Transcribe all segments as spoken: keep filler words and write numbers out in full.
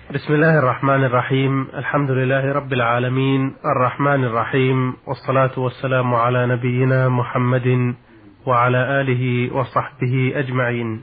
بسم الله الرحمن الرحيم. الحمد لله رب العالمين الرحمن الرحيم، والصلاة والسلام على نبينا محمد وعلى آله وصحبه أجمعين.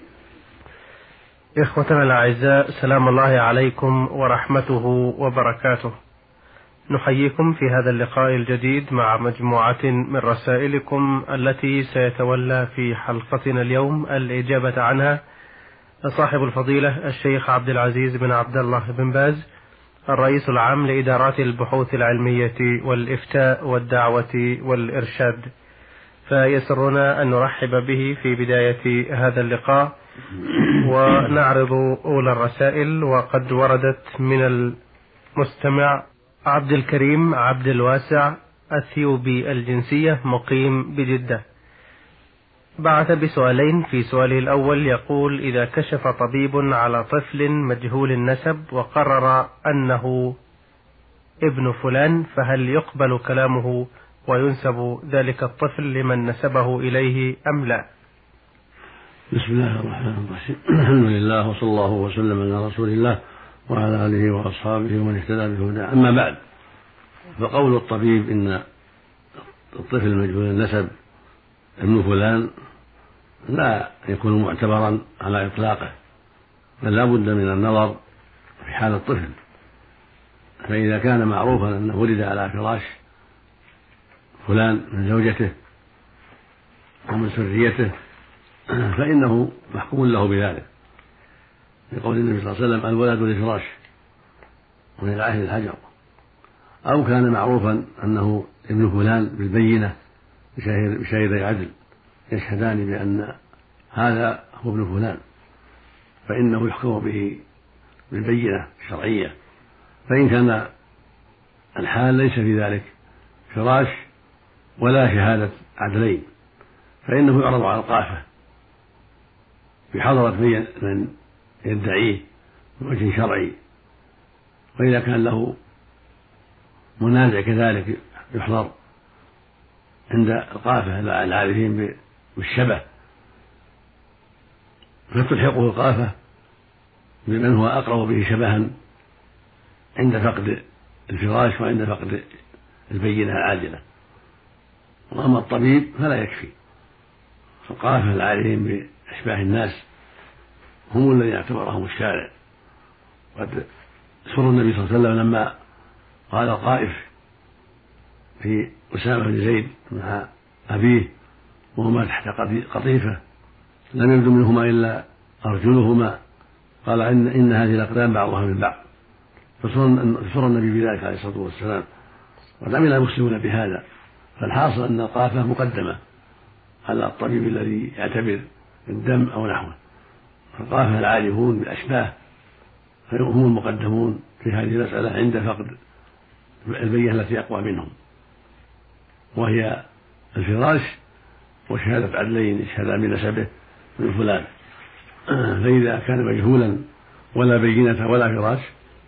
إخوتنا الأعزاء، سلام الله عليكم ورحمته وبركاته. نحييكم في هذا اللقاء الجديد مع مجموعة من رسائلكم التي سيتولى في حلقتنا اليوم الإجابة عنها صاحب الفضيلة الشيخ عبد العزيز بن عبد الله بن باز، الرئيس العام لإدارات البحوث العلمية والإفتاء والدعوة والإرشاد. فيسرنا أن نرحب به في بداية هذا اللقاء ونعرض أولى الرسائل. وقد وردت من المستمع عبد الكريم عبد الواسع الثيوبي الجنسية، مقيم بجدة. بعث بسؤالين. في سؤاله الأول يقول: إذا كشف طبيب على طفل مجهول النسب وقرر أنه ابن فلان، فهل يقبل كلامه وينسب ذلك الطفل لمن نسبه إليه أم لا؟ بسم الله الرحمن الرحيم. الحمد لله وصلى الله وسلم على رسول الله وعلى آله وأصحابه ومن اهتدى بهداه. أما بعد، فقول الطبيب إن الطفل مجهول النسب ابن فلان لا يكون معتبرا على إطلاقه، بل لا بد من النظر في حال الطفل. فإذا كان معروفا أنه ولد على فراش فلان من زوجته ومن سريته فإنه محكوم له بذلك، لقول النبي صلى الله عليه وسلم: الولد للفراش وللعهد الحجر. أو كان معروفا أنه ابن فلان بالبينة بشهيدي عدل يشهدان بأن هذا هو ابن فلان، فإنه يحكم به بالبينة الشرعية. فإن كان الحال ليس في ذلك فراش ولا شهادة عدلين، فإنه يعرض على القافة بحضرة من يدعيه بوجه شرعي. وإذا كان له منازع كذلك يحضر عند القافة العارفين بالشبه، فتلحقه القافة بمن هو أقرب به شبها عند فقد الفراش وعند فقد البينة العاجلة. وأما الطبيب فلا يكفي، فالقافة العارفين بأشباه الناس هم الذين اعتبرهم الشارع. قد سر النبي صلى الله عليه وسلم لما قال القائف في أسامة بن زيد مع أبيه وهما تحت قطيفة لم يبدو منهما إلا أرجلهما، قال إن, إن هذه الأقدام بعضها من بعض، فسر النبي بذلك عليه الصلاة والسلام. وقد عمل المسلمون بهذا. فالحاصل أن القافة مقدمة على الطبيب الذي يعتبر الدم أو نحوه. فالقافة العارفون بالأشباه هم المقدمون في هذه المسألة عند فقد البينة التي أقوى منهم، وهي الفراش وشهادة عدلين يشهدان بنسبه من فلان. فإذا كان مجهولا ولا بينة ولا فراش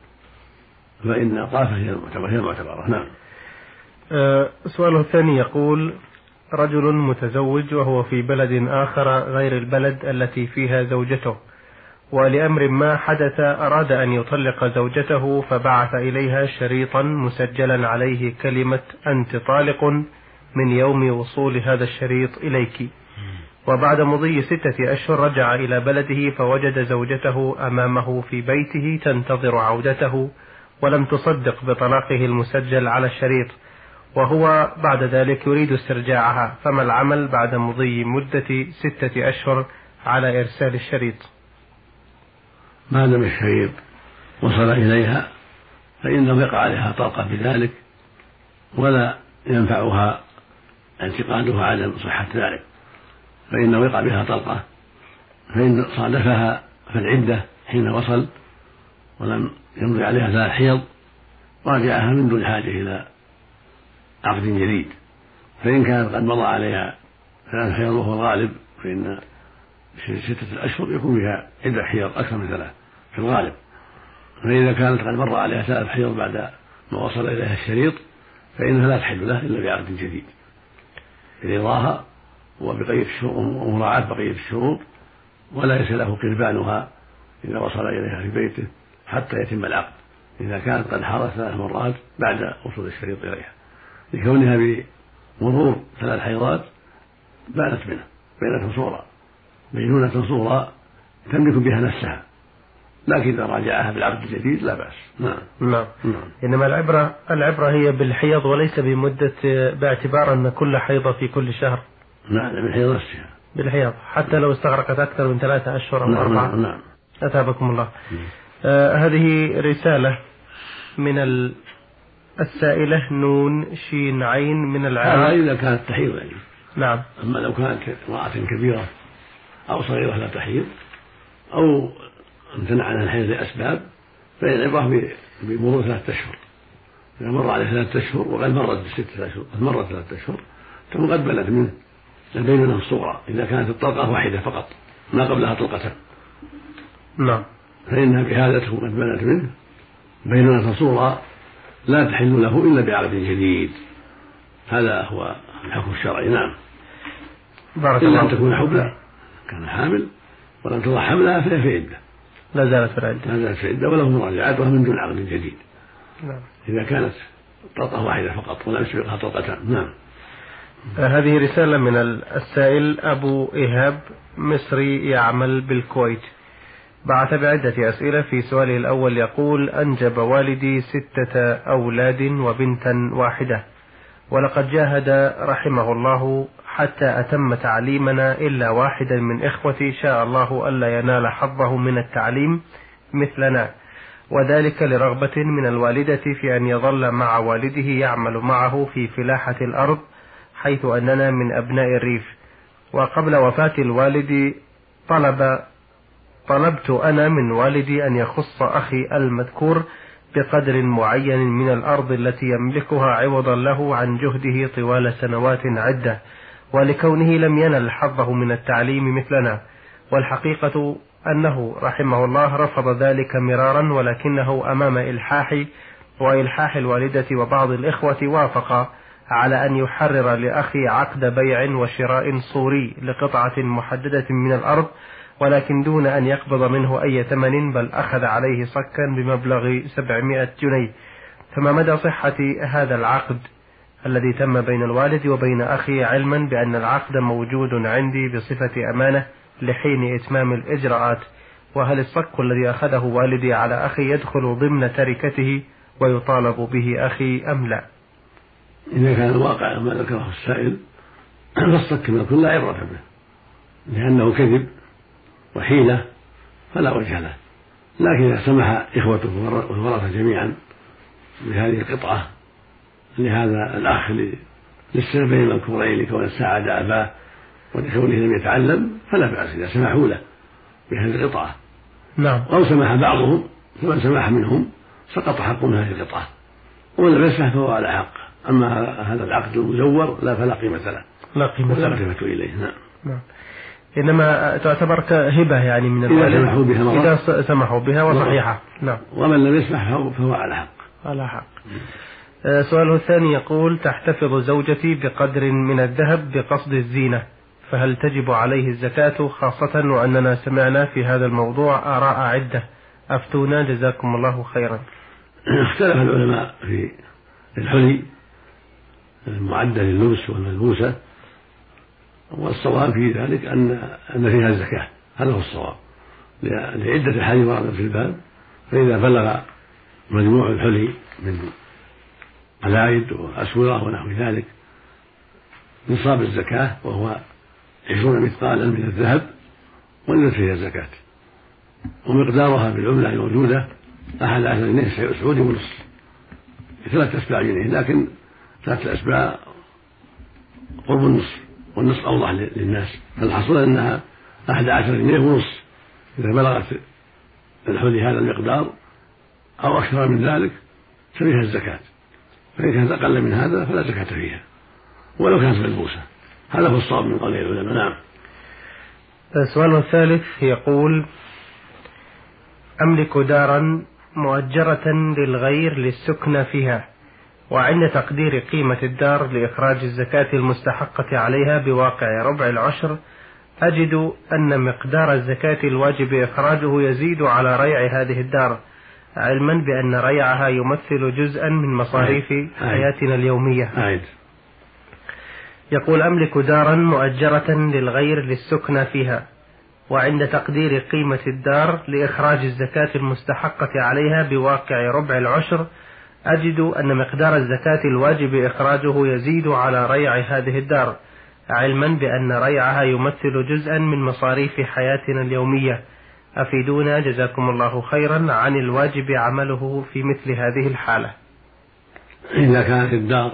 فإن القافة هي المعتبرة. نعم. أه سؤاله الثاني يقول: رجل متزوج وهو في بلد آخر غير البلد التي فيها زوجته، ولأمر ما حدث أراد أن يطلق زوجته، فبعث إليها شريطا مسجلا عليه كلمة أنت طالق من يوم وصول هذا الشريط إليك. وبعد مضي ستة أشهر رجع إلى بلده فوجد زوجته أمامه في بيته تنتظر عودته، ولم تصدق بطلاقه المسجل على الشريط، وهو بعد ذلك يريد استرجاعها. فما العمل بعد مضي مدة ستة أشهر على إرسال الشريط؟ ما دام الشريط وصل إليها فإنه يقع عليها طلقة بذلك، ولا ينفعها اعتقادها عدم صحة ذلك، فإنه يقع بها طلقة. فإن صادفها فالعدة حين وصل ولم يمضي عليها ثلاث حيض راجعها من دون حاجة إلى عقد جديد. فإن كانت قد مضى عليها ثلاث حيض وهو الغالب، فإن ستة أشهر يكون بها عدة حيض أكثر من ثلاث في الغالب. فإذا كانت قد مر عليها ثلاث حيض بعد ما وصل إليها الشريط فإنها لا تحل له إلا بعقد جديد برضاها وبقية الشروط ومراعاة بقية الشروط، ولا ليس له قربانها إذا وصل إليها في بيته حتى يتم العقد إذا كانت قد حاضت ثلاث مرات بعد وصول الشريط إليها، لكونها بمرور ثلاث حيضات بانت منه بينة صورة بينونة صورة تملك بها نفسها، لكن إذا راجعها بالعقد الجديد لا بأس. نعم. نعم. نعم. إنما العبرة العبرة هي بالحيض وليس بمدة، باعتبار أن كل حيضة في كل شهر. نعم بالحيض نفسها. بالحيض حتى لو استغرقت أكثر من ثلاثة أشهر أو أربعة. نعم. نعم. أثابكم الله. آه هذه رسالة من السائلة نون شين عين من العراق. هذا إذا كانت تحيض يعني. نعم. أما لو كانت امرأة كبيرة أو صغيرة لا تحيض أو امتنع عنها الحيض لأسباب فإن العبرة بمرور ثلاثة أشهر، إذا مر عليه ثلاثة أشهر وقد مرت بستة أشهر قد مرت ثلاثة أشهر ثم قد بلت منه البينونة الصغرى إذا كانت الطلقة واحدة فقط ما قبلها طلقتان. نعم. فإنها بهذا تكون قد بلت منه بينونة صغرى لا تحل له إلا بعقد جديد. هذا هو الحكم الشرعي. نعم. إلا أن تكون حبلى كان حامل ولم تضع حملها فهي في عدة، لا زالت في العدة لا زالت في عدة وله مراجعتها من دون عقد جديد. نعم. إذا كانت طلقة واحدة فقط ولم يسبقها طلقتان. نعم. هذه رسالة من السائل أبو إيهاب مصري يعمل بالكويت، بعث بعدة أسئلة. في سؤاله الأول يقول: أنجب والدي ستة أولاد وبنتا واحدة، ولقد جاهد رحمه الله حتى أتم تعليمنا إلا واحدا من إخوتي شاء الله ألا ينال حظه من التعليم مثلنا، وذلك لرغبة من الوالدة في أن يظل مع والده يعمل معه في فلاحة الأرض، حيث أننا من أبناء الريف. وقبل وفاة الوالد طلب طلبت أنا من والدي أن يخص أخي المذكور بقدر معين من الأرض التي يملكها عوضا له عن جهده طوال سنوات عدة، ولكونه لم ينل حظه من التعليم مثلنا. والحقيقة أنه رحمه الله رفض ذلك مرارا، ولكنه أمام إلحاح وإلحاح الوالدة وبعض الإخوة وافق على أن يحرر لأخي عقد بيع وشراء صوري لقطعة محددة من الأرض، ولكن دون أن يقبض منه أي ثمن، بل أخذ عليه صكا بمبلغ سبعمائة جنيه. فما مدى صحة هذا العقد الذي تم بين الوالد وبين أخي، علما بأن العقد موجود عندي بصفة أمانة لحين إتمام الإجراءات؟ وهل الصك الذي أخذه والدي على أخي يدخل ضمن تركته ويطالب به أخي أم لا؟ إذا كان الواقع ما ذكره السائل فالصك لا عبرة به، لأنه كذب وحيلة فلا وجه له. لكن إذا سمح إخوته والورثة جميعا بهذه القطعة لهذا الأخ للسببين المذكورين، لكون ساعد أباه ولكونه لم يتعلم فلا بأس إذا سمحوا له بهذه القطعة. نعم. أو سمح بعضهم فمن سمح منهم سقط حق من هذه القطعة، ومن لم يسمح فهو على حق. أما هذا العقد المزور لا فلا قيمة له، لا قيمة له قيمة إليه. نعم. نعم. إنما تعتبر كهبة يعني من الوالد إذا سمحوا بها مرة. إذا سمحوا بها وصحيحة. نعم. ومن لم يسمح فهو على حق. على حق. آه سؤاله الثاني يقول: تحتفظ زوجتي بقدر من الذهب بقصد الزينة، فهل تجب عليه الزكاة، خاصة وأننا سمعنا في هذا الموضوع آراء عدة؟ أفتونا جزاكم الله خيرا. اختلف العلماء في الحلي المعدة لللبس والملبوسة، والصواب في ذلك أن أن فيها الزكاة، هذا هو الصواب لعدة الحديث وردت في الباب. فإذا بلغ مجموع الحلي من قلائد وأسورة ونحو ذلك نصاب الزكاة وهو عشرون مثقالا من الذهب وجدت فيها الزكاة، ومقدارها بالعملة الموجودة أحد عشر جنيه سعودي ونصف، ثلاثة أسباع جنيه، لكن ثلاثة أسباع قرب النصف، والنصف أوضح للناس. فالحصول أنها أحد عشر جنيه ونصف إذا بلغت الحلي هذا المقدار أو أكثر من ذلك ففيها الزكاة، فإن كانت أقل من هذا فلا زكاة فيها ولو كانت ملبوسة. هذا هو الصواب من قول العلماء. نعم. السؤال الثالث يقول: أملك دارا مؤجرة للغير للسكن فيها، وعند تقدير قيمة الدار لإخراج الزكاة المستحقة عليها بواقع ربع العشر أجد أن مقدار الزكاة الواجب إخراجه يزيد على ريع هذه الدار، علما بأن ريعها يمثل جزءا من مصاريف حياتنا اليومية. عيد. يقول: أملك دارا مؤجرة للغير للسكنى فيها، وعند تقدير قيمة الدار لإخراج الزكاة المستحقة عليها بواقع ربع العشر أجد أن مقدار الزكاة الواجب إخراجه يزيد على ريع هذه الدار، علما بأن ريعها يمثل جزءا من مصاريف حياتنا اليومية. أفيدونا جزاكم الله خيرا عن الواجب عمله في مثل هذه الحالة. إذا كانت الدار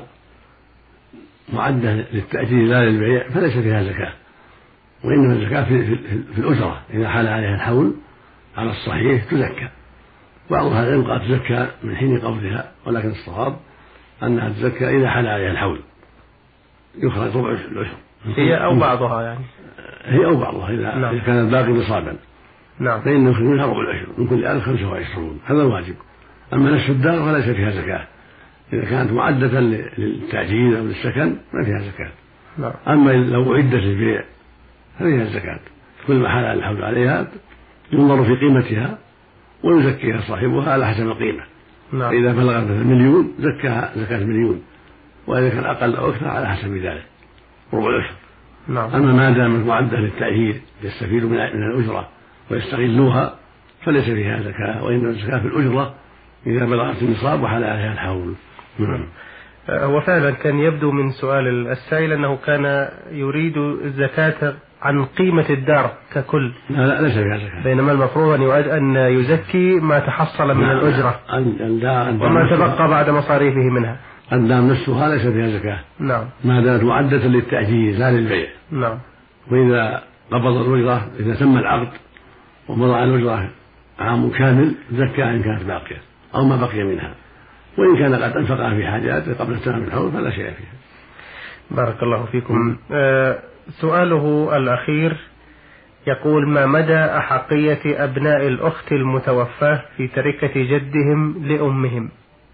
معدة للتأجير لا للبيع فليس فيها زكاة، وإنما الزكاة في, في, في الأجرة إذا حال عليها الحول على الصحيح تزكى. بعض أهل العلم قال تزكى من حين قبضها، ولكن الصواب أنها تزكى إذا حال عليها الحول يخرج ربع العشر. هي أو بعضها يعني هي أو بعضها إذا, نعم. إذا كان الباقي نصابا نعم فإنه يخرج منها ربع العشر من كل ألف خمسة وعشرون، هذا الواجب. أما نصف الدار فليس فيها زكاة، إذا كانت معدة للتأجير أو للسكن ما فيها زكاة. نعم. أما لو أعدت للبيع ففيها الزكاة، كل ما حال الحول عليها ينظر في قيمتها ويزكيها صاحبها على حسب القيمة. نعم. إذا بلغت مثلا مليون زكاها زكاة مليون، وإذا كان أقل أو أكثر على حسب ذلك ربع العشر. نعم. أما ما دامت معدة للتأجير يستفيدوا من الأجرة ويستغلوها فليس فيها زكاة، وإنما الزكاة في الأجرة إذا بلغت النصاب وحال عليها الحول. نعم. هو فعلا كان يبدو من سؤال السائل أنه كان يريد الزكاة عن قيمة الدار ككل. لا لا ليس فيها زكاة، بينما المفروض أن يزكي ما تحصل من نعم. الأجرة نعم. وما تبقى بعد مصاريفه منها. الدام نفسها ليس فيها زكاة. نعم. ما دامت معدة للتأجير لا للبيع. نعم. وإذا قبض الأجرة إذا تم العقد ومضى على الأجرة عام كامل زكى إن كانت باقية أو ما بقي منها، وإن كان قد أنفقها في حاجاته قبل تمام الحول فلا شيء فيها. بارك الله فيكم. آه سؤاله الأخير يقول: ما مدى أحقية أبناء الأخت المتوفاة في تركة جدهم لأمهم؟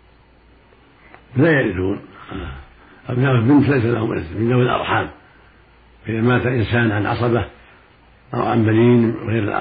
لا يرثون. أبناء البنت ليس لهم إرث من ذوي الأرحام. إذا مات إنسان عن عصبة أو عن بنين غير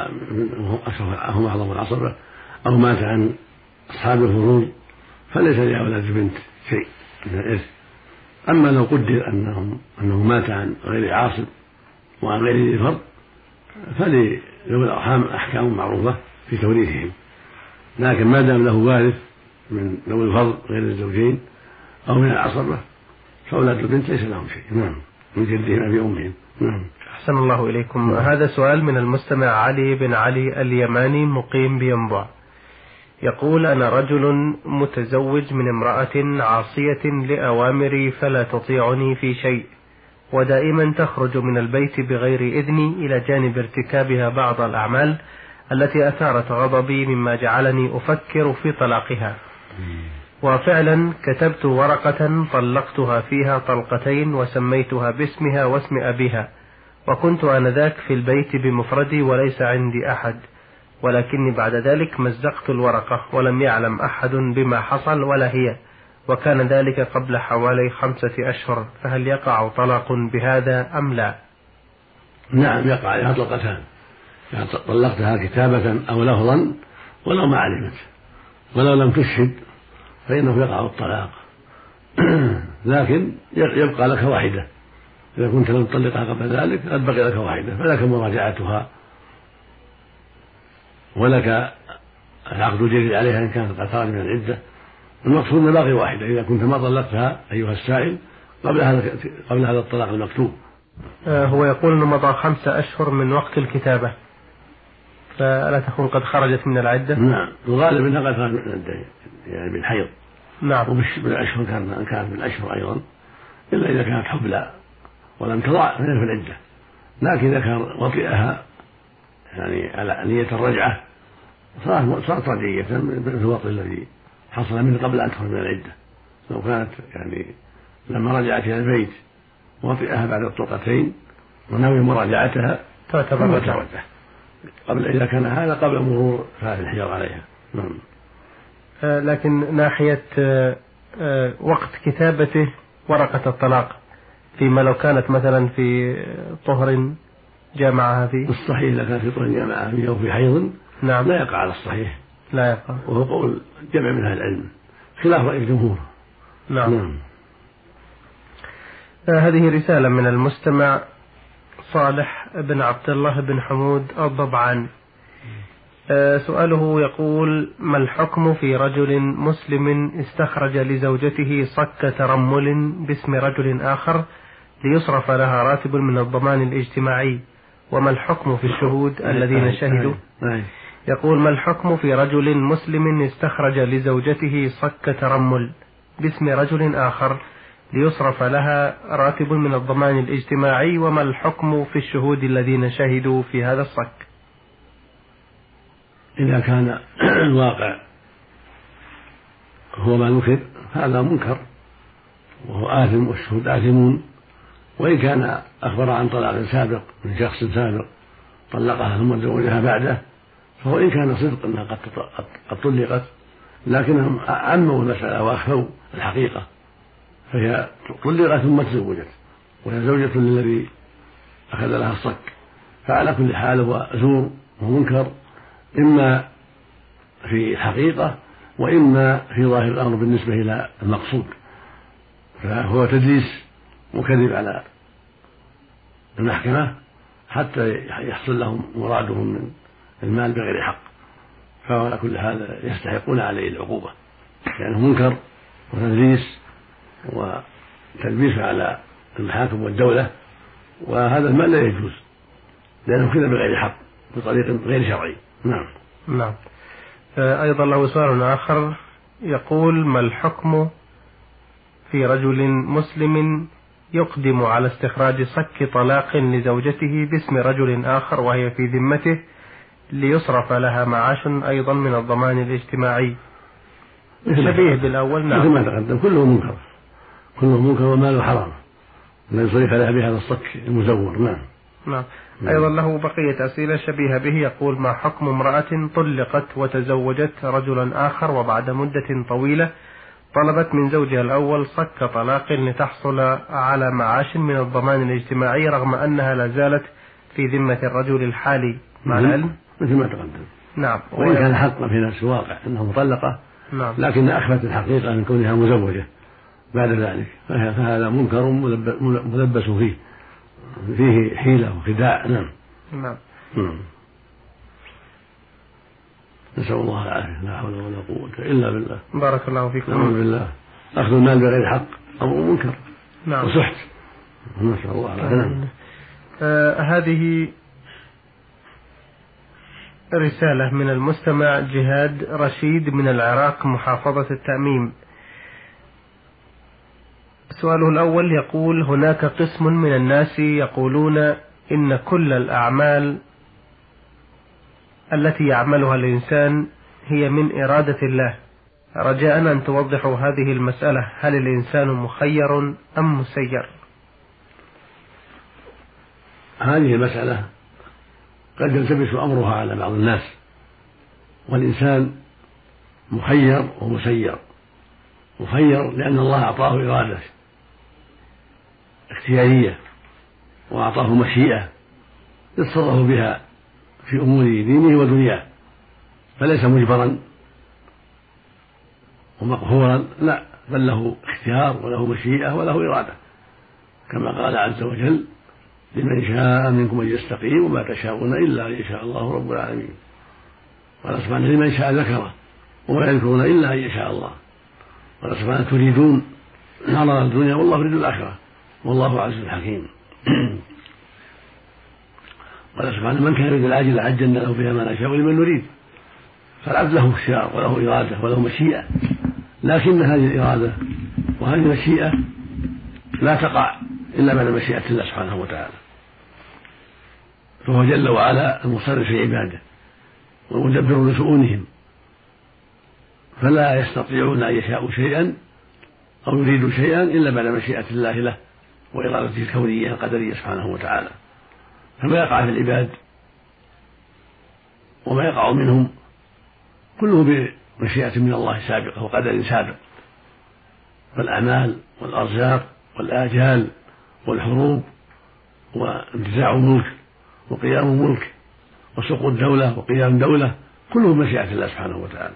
هم أعظم العصبة أو مات عن أصحاب الفروض فليس لأولاد البنت شيء من الإرث. أما لو قدر أنهم أنه مات عن غير عاصب وعن غير ذي فرض فلذوي الأرحام أحكام معروفة في توريثهم، لكن ما دام له وارث من ذوي الفضل غير الزوجين أو من العصبة فأولاد البنت ليس لهم شيء. نعم. من جدهم أبي أمهم. نعم. أحسن الله إليكم. نعم. هذا سؤال من المستمع علي بن علي اليماني مقيم بينبع، يقول: أنا رجل متزوج من امرأة عاصية لأوامري فلا تطيعني في شيء، ودائما تخرج من البيت بغير إذني إلى جانب ارتكابها بعض الأعمال التي أثارت غضبي مما جعلني أفكر في طلاقها. وفعلا كتبت ورقة طلقتها فيها طلقتين وسميتها باسمها واسم أبيها، وكنت آنذاك في البيت بمفردي وليس عندي أحد، ولكني بعد ذلك مزقت الورقة ولم يعلم أحد بما حصل ولا هي، وكان ذلك قبل حوالي خمسة أشهر، فهل يقع طلاق بهذا أم لا؟ نعم يقع عليها طلقتان، يعني طلقتها كتابة أو لفظا ولو ما علمت، ولو لم تشهد فإنه يقع الطلاق. لكن يبقى لك واحدة، إذا كنت لم تطلقها قبل ذلك قد بقي لك واحدة فلك مراجعتها ولك العقد الجديد عليها إن كانت قد خرجت من العدة. المقصود أن باقي واحدة إذا كنت ما طلقتها أيها السائل قبل هذا قبل هذا الطلاق المكتوب. آه هو يقول أنه مضى خمسة أشهر من وقت الكتابة، فلا تكون قد خرجت من العدة؟ نعم، الغالب أنها قد خرجت من العدة يعني بالحيض. نعم. وبالأشهر كانت كانت بالأشهر أيضا، إلا إذا كانت حبلى ولم تضع فهي في العدة. لكن إذا كان وطئها يعني على نية الرجعة صارت رجعية مثل الوطئ الذي حصل منه قبل أن تخرج من العدة. لو كانت يعني لما رجعت إلى البيت وطئها بعد الطلقتين ونوي مراجعتها تعتبر رجعة قبل، إذا كان هذا قبل مرور ثلاث الحجر عليها. نعم. آه لكن ناحية آه آه وقت كتابته ورقة الطلاق، فيما لو كانت مثلا في طهر جامعها فيه؟ الصحيح إذا كانت في طهر جامعها فيه أو في حيض نعم. لا يقع على الصحيح، لا يقع، وهو قول جمع من أهل العلم خلاف رأي الجمهور. نعم, نعم. آه هذه رسالة من المستمع صالح بن عبد الله بن حمود الضبعان. آه سؤاله يقول: ما الحكم في رجل مسلم استخرج لزوجته صك ترمل باسم رجل آخر ليصرف لها راتب من الضمان الاجتماعي، وما الحكم في الشهود الذين شهدوا؟ يقول: ما الحكم في رجل مسلم استخرج لزوجته صك ترمل باسم رجل آخر ليصرف لها راتب من الضمان الاجتماعي، وما الحكم في الشهود الذين شهدوا في هذا الصك؟ إذا كان الواقع هو ما ذكر هذا منكر وهو آثم والشهود آثمون، وإن كان أخبر عن طلاق سابق من شخص سابق طلقها ثم تزوجها بعده، فهو إن كان صدق أنها قد طلقت لكنهم عموا المسألة وأخفوا الحقيقة، فهي طلقت ثم تزوجت وهي زوجة للذي أخذ لها الصك، فعلى كل حال هو زور ومنكر إما في الحقيقة وإما في ظاهر الأمر بالنسبة إلى المقصود، فهو تدليس وكذب على المحكمة حتى يحصل لهم مرادهم من المال بغير حق، فعلى كل هذا يستحقون عليه العقوبة لأنه يعني منكر وتدليس وتلبيس على المحاكم والدولة، وهذا المال لا يجوز لأنه كذا بغير حق بطريق غير شرعي. نعم. نعم. أيضا له سؤال آخر يقول: ما الحكم في رجل مسلم يقدم على استخراج صك طلاق لزوجته باسم رجل آخر وهي في ذمته ليصرف لها معاش أيضا من الضمان الاجتماعي شبيه بالأول؟ نعم. مثل ما تقدم كله منكر، كله منكر وماله حرام لا يصرف لها بهذا الصك المزور. نعم. نعم. أيضا له بقية أسئلة شبيهة به. يقول: ما حكم امرأة طلقت وتزوجت رجلا آخر وبعد مدة طويلة طلبت من زوجها الأول صك طلاق لتحصل على معاش من الضمان الاجتماعي رغم أنها لا زالت في ذمة الرجل الحالي مع العلم؟ مثل ما تقدم. نعم. وإن كان حقا في نفس الواقع أنها مطلقة، نعم، لكن أخفت الحقيقة من كونها مزوجة بعد ذلك، فهذا منكر ملبس فيه فيه حيلة وخداع. نعم. نعم. نعم. نسأل الله العافية، لا حول ولا قوة إلا بالله. بارك الله فيكم. نعوذ بالله. أخذ المال بغير حق أمر منكر. نعم. وسحت. نسأل الله العافية. نعم. آه هذه رسالة من المستمع جهاد رشيد من العراق محافظة التأميم. سؤاله الأول يقول: هناك قسم من الناس يقولون إن كل الأعمال التي يعملها الإنسان هي من إرادة الله، رجاء أن توضحوا هذه المسألة، هل الإنسان مخير أم مسير؟ هذه المسألة قد يلتبس أمرها على بعض الناس، والإنسان مخير ومسير. مخير لأن الله أعطاه إرادة اختيارية وأعطاه مشيئة يتصرف بها في أمور دينه ودنياه، فليس مجبرا ومقهورا، لا، بل له اختيار وله مشيئة وله إرادة، كما قال عز وجل: لمن شاء منكم أن يستقيم وما تشاءون إلا أن يشاء الله رب العالمين. قال سبحانه: لمن شاء ذكره وما يذكرون إلا أن يشاء الله. قال سبحانه: تريدون عرض الدنيا والله يريد الآخرة والله عزيز حكيم. قال سبحانه: من كان يريد العاجل عجلنا له فيها ما نشاء ولمن نريد. فالعبد له اختيار وله إرادة وله مشيئة، لكن هذه الإرادة وهذه المشيئة لا تقع إلا بعد مشيئة الله سبحانه وتعالى، فهو جل وعلا المصرف في عباده والمدبر لشؤونهم، فلا يستطيعون أن يشاءوا شيئا أو يريدوا شيئا إلا بعد مشيئة الله له وإرادته الكونية القدرية سبحانه وتعالى. فما يقع في العباد وما يقع منهم كله بمشيئة من الله سابقة وقدر سابق، فالأعمال والأرزاق والآجال والحروب وانتزاع الملك وقيام ملك وسقوط دولة وقيام دولة، كله مشيئة الله سبحانه وتعالى،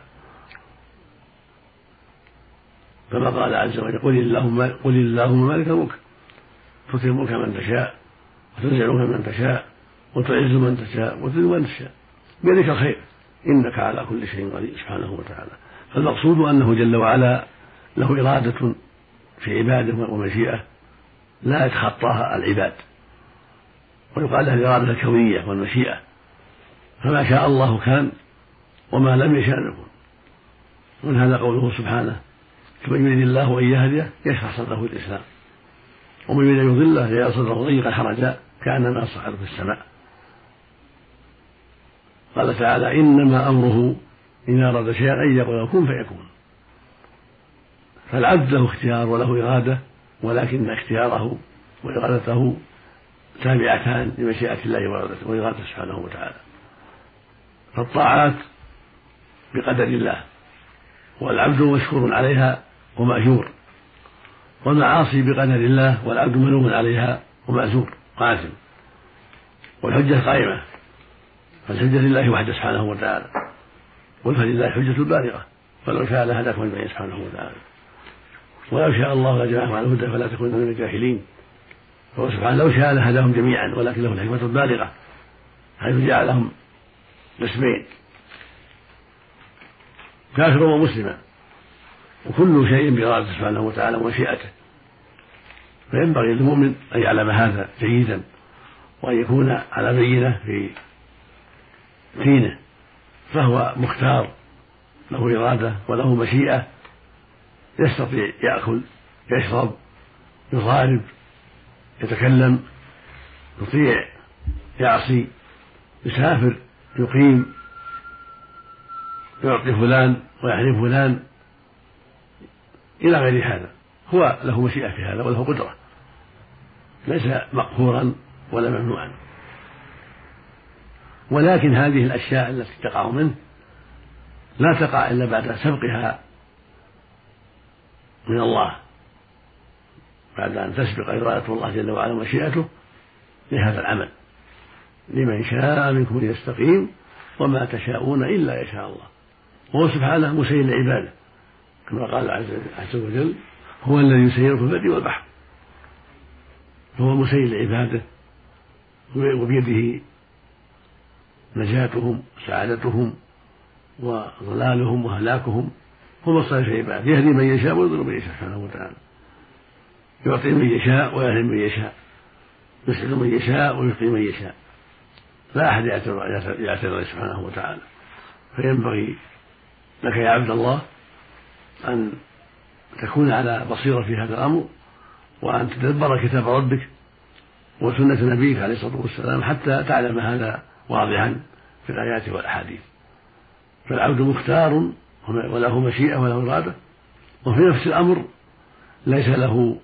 كما قال عز وجل: قل اللهم قل اللهم مالك الملك تؤتي الملك من تشاء وتنزع من تشاء وتعز من تشاء وتذل من تشاء بيدك الخير إنك على كل شيء قدير سبحانه وتعالى. فالمقصود أنه جل وعلا له إرادة في عباده ومشيئة لا يتخطاها العباد، ويقال لها الإرادة الكونية والمشيئة، فما شاء الله كان وما لم يشاء يكون. ومن هذا قوله سبحانه: فمن يريد الله أن يهديه يشرح صدره الإسلام، ومن يريد أن يضله يجعل صدره ضيقا حرجا كأنما يصعد في السماء. قال تعالى: إنما أمره إذا أراد شيئا أن يقول له كن فيكون. فالعبد له اختيار وله إرادة، ولكن اختياره وإرادته تابعتان لمشيئة الله وإرادته سبحانه وتعالى. فالطاعات بقدر الله والعبد مشكور عليها ومأجور، والمعاصي بقدر الله والعبد ملوم عليها ومأزور قاسم. والحجة قائمة، فالحجة لله وحده سبحانه وتعالى، ولله حجة بالغة، فلو شاء لهداكم أجمعين سبحانه وتعالى، ولو شاء الله لجمعهم على الهدى فلا تكونن من الجاهلين. فهو سبحانه لو شاء لهداهم جميعا، ولكن له الحكمة البالغة حيث جعلهم قسمين: كافر ومسلما، وكل شيء بإرادته سبحانه وتعالى ومشيئته. فينبغي للمؤمن أن يعلم هذا جيدا، وأن يكون على بينة في دينه، فهو مختار له إرادة وله مشيئة، يستطيع يأكل يشرب يضارب يتكلم يطيع يعصي يسافر يقيم يعطي فلان ويحرم فلان إلى غير هذا. هو له مشيئة في هذا وله قدرة، ليس مقهورا ولا ممنوعا. ولكن هذه الأشياء التي تقع منه لا تقع إلا بعد سبقها من الله، بعد أن تسبق إرادة الله جل وعلا ومشيئته لهذا العمل. لمن شاء منكم أن يستقيم وما تشاءون إلا يشاء الله. وهو سبحانه مسير لعباده، كما قال عز وجل: هو الذي يسير في البر والبحر. فهو مسير لعباده، وبيده نجاتهم وسعادتهم وضلالهم وهلاكهم. هو مصالح عباده، يهدي من يشاء ويضل من يشاء سبحانه وتعالى، يعطي من يشاء ويهدي من يشاء، يسعد من يشاء ويشقي من يشاء، لا أحد يعترض سبحانه وتعالى. فينبغي لك يا عبد الله أن تكون على بصيرة في هذا الأمر، وأن تدبر كتاب ربك وسنة نبيك عليه الصلاة والسلام حتى تعلم هذا واضحا في الآيات والأحاديث. فالعبد مختار وله مشيئة وله إرادة، وفي نفس الأمر ليس له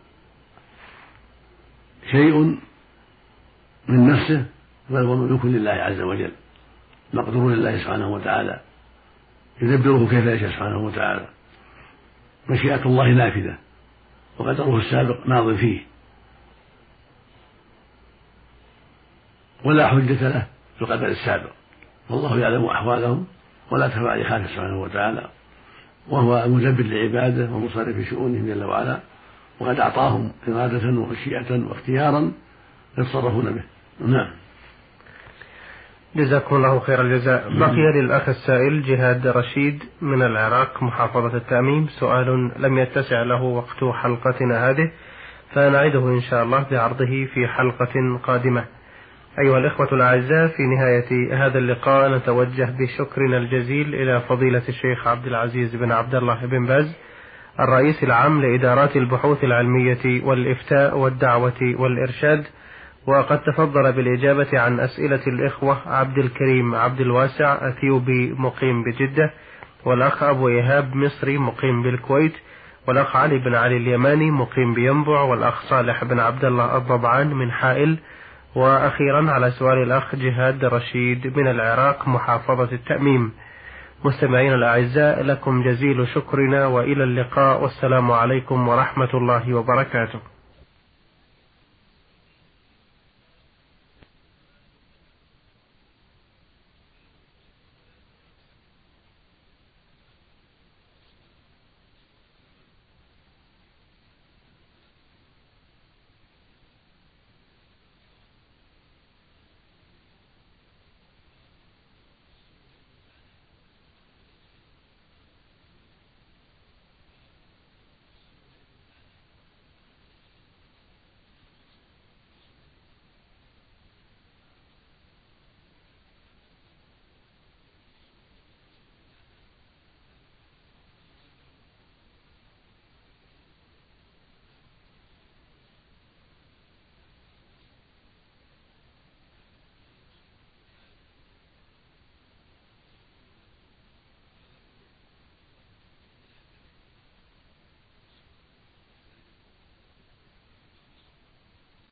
شيء من نفسه، بل هو مملوك لله عز وجل، مقدور لله سبحانه وتعالى، يدبره كيف يشاء سبحانه وتعالى. مشيئة الله نافذة وقدره السابق ماض فيه، ولا حجة له في القدر السابق، والله يعلم أحوالهم ولا تخفى عليه خافية سبحانه وتعالى، وهو المدبر لعباده ومصرف في شؤونهم جل وعلا، وقد أعطاهم إرادة ومشيئة واختيارا يتصرفون به. نعم. جزاكم الله خير الجزاء. بقي للأخ السائل جهاد رشيد من العراق محافظة التأميم سؤال لم يتسع له وقت حلقتنا هذه، فنعيده إن شاء الله بعرضه في حلقة قادمة. أيها الإخوة الأعزاء، في نهاية هذا اللقاء نتوجه بشكرنا الجزيل إلى فضيلة الشيخ عبد العزيز بن عبد الله بن باز الرئيس العام لإدارات البحوث العلمية والإفتاء والدعوة والإرشاد، وقد تفضل بالإجابة عن أسئلة الإخوة عبد الكريم عبد الواسع أثيوبي مقيم بجدة، والأخ أبو إيهاب مصري مقيم بالكويت، والأخ علي بن علي اليماني مقيم بينبع، والأخ صالح بن عبد الله الضبعان من حائل، وأخيرا على سؤال الأخ جهاد رشيد من العراق محافظة التأميم. مستمعين الأعزاء، لكم جزيل شكرنا وإلى اللقاء، والسلام عليكم ورحمة الله وبركاته.